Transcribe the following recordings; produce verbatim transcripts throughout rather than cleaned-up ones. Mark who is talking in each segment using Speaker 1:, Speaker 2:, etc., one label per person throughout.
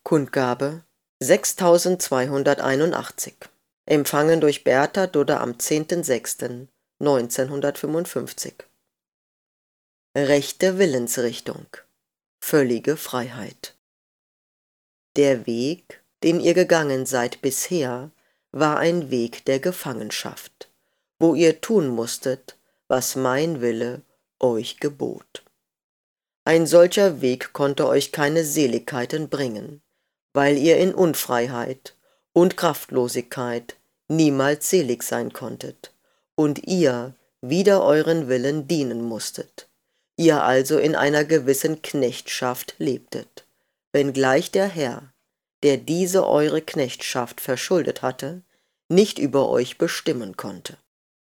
Speaker 1: Kundgabe sechstausendzweihunderteinundachtzig. Empfangen durch Bertha Dudder am zehnten sechsten neunzehnhundertfünfundfünfzig. Rechte Willensrichtung. Völlige Freiheit. Der Weg, den ihr gegangen seid bisher, war ein Weg der Gefangenschaft, wo ihr tun musstet, was mein Wille euch gebot. Ein solcher Weg konnte euch keine Seligkeiten bringen, weil ihr in Unfreiheit und Kraftlosigkeit niemals selig sein konntet und ihr wider euren Willen dienen musstet, ihr also in einer gewissen Knechtschaft lebtet, wenngleich der Herr, der diese eure Knechtschaft verschuldet hatte, nicht über euch bestimmen konnte.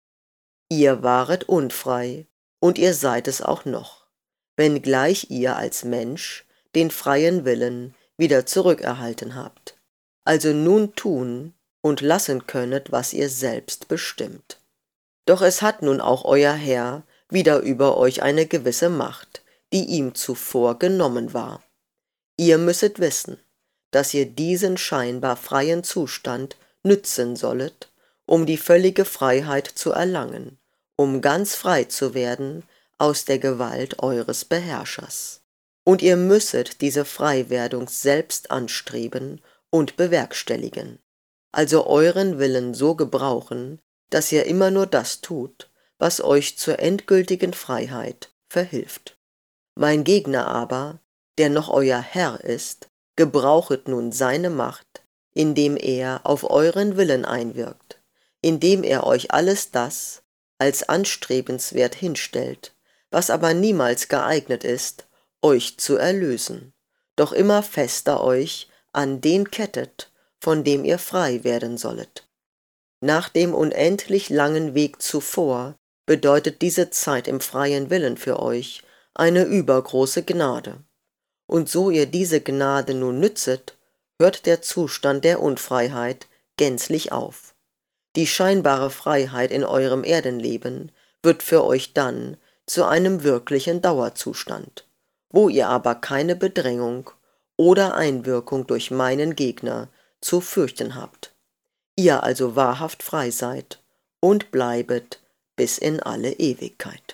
Speaker 1: Ihr waret unfrei, und ihr seid es auch noch, wenngleich ihr als Mensch den freien Willen wieder zurückerhalten habt, also nun tun und lassen könnet, was ihr selbst bestimmt. Doch es hat nun auch euer Herr wieder über euch eine gewisse Macht, die ihm zuvor genommen war. Ihr müsset wissen, dass ihr diesen scheinbar freien Zustand nützen sollet, um die völlige Freiheit zu erlangen, um ganz frei zu werden aus der Gewalt eures Beherrschers. Und ihr müsset diese Freiwerdung selbst anstreben und bewerkstelligen, also euren Willen so gebrauchen, dass ihr immer nur das tut, was euch zur endgültigen Freiheit verhilft. Mein Gegner aber, der noch euer Herr ist, gebrauchet nun seine Macht, indem er auf euren Willen einwirkt, indem er euch alles das als anstrebenswert hinstellt, was aber niemals geeignet ist, euch zu erlösen, doch immer fester euch an den kettet, von dem ihr frei werden sollet. Nach dem unendlich langen Weg zuvor bedeutet diese Zeit im freien Willen für euch eine übergroße Gnade. Und so ihr diese Gnade nun nützet, hört der Zustand der Unfreiheit gänzlich auf. Die scheinbare Freiheit in eurem Erdenleben wird für euch dann zu einem wirklichen Dauerzustand, wo ihr aber keine Bedrängung oder Einwirkung durch meinen Gegner zu fürchten habt, ihr also wahrhaft frei seid und bleibet bis in alle Ewigkeit.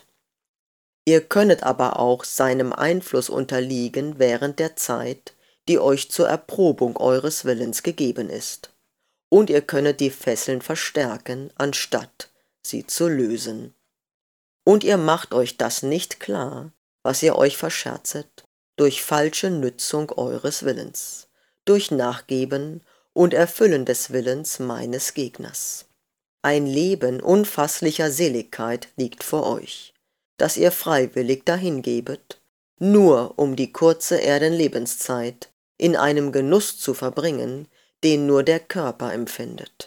Speaker 1: Ihr könnet aber auch seinem Einfluss unterliegen während der Zeit, die euch zur Erprobung eures Willens gegeben ist, und ihr könnet die Fesseln verstärken, anstatt sie zu lösen. Und ihr macht euch das nicht klar, was ihr euch verscherzet, durch falsche Nützung eures Willens, durch Nachgeben und Erfüllen des Willens meines Gegners. Ein Leben unfasslicher Seligkeit liegt vor euch, das ihr freiwillig dahingebet, nur um die kurze Erdenlebenszeit in einem Genuss zu verbringen, den nur der Körper empfindet.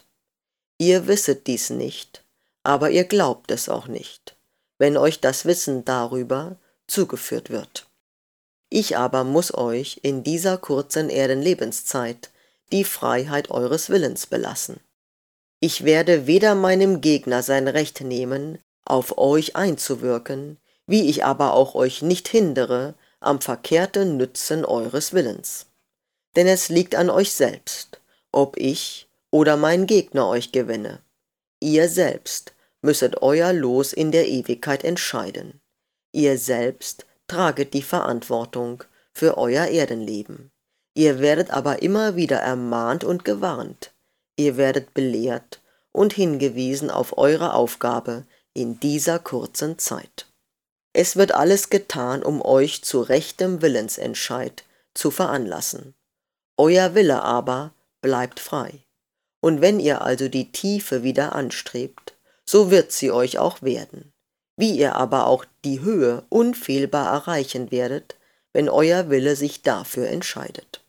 Speaker 1: Ihr wisset dies nicht, aber ihr glaubt es auch nicht, wenn euch das Wissen darüber zugeführt wird. Ich aber muß euch in dieser kurzen Erdenlebenszeit die Freiheit eures Willens belassen. Ich werde weder meinem Gegner sein Recht nehmen, auf euch einzuwirken, wie ich aber auch euch nicht hindere am verkehrten Nützen eures Willens. Denn es liegt an euch selbst, ob ich oder mein Gegner euch gewinne. Ihr selbst müsset euer Los in der Ewigkeit entscheiden. Ihr selbst traget die Verantwortung für euer Erdenleben. Ihr werdet aber immer wieder ermahnt und gewarnt. Ihr werdet belehrt und hingewiesen auf eure Aufgabe in dieser kurzen Zeit. Es wird alles getan, um euch zu rechtem Willensentscheid zu veranlassen. Euer Wille aber bleibt frei. Und wenn ihr also die Tiefe wieder anstrebt, so wird sie euch auch werden. Wie ihr aber auch die Höhe unfehlbar erreichen werdet, wenn euer Wille sich dafür entscheidet.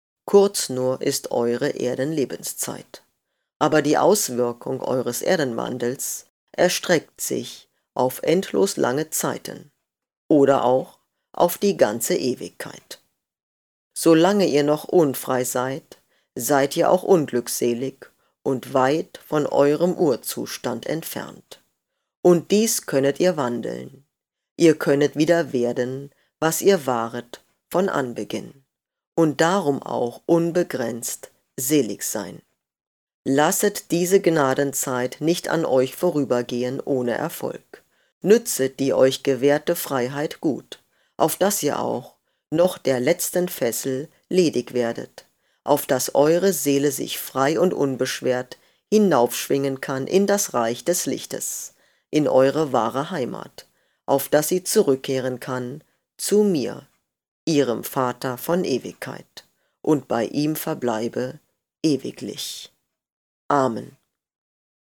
Speaker 1: Kurz nur ist eure Erdenlebenszeit, aber die Auswirkung eures Erdenwandels erstreckt sich auf endlos lange Zeiten oder auch auf die ganze Ewigkeit. Solange ihr noch unfrei seid, seid ihr auch unglückselig und weit von eurem Urzustand entfernt. Und dies könnet ihr wandeln. Ihr könnet wieder werden, was ihr waret von Anbeginn. und darum auch unbegrenzt selig sein. Lasset diese Gnadenzeit nicht an euch vorübergehen ohne Erfolg. Nützet die euch gewährte Freiheit gut, auf dass ihr auch noch der letzten Fessel ledig werdet, auf dass eure Seele sich frei und unbeschwert hinaufschwingen kann in das Reich des Lichtes, in eure wahre Heimat, auf dass sie zurückkehren kann zu mir, ihrem Vater von Ewigkeit, und bei ihm verbleibe ewiglich. Amen.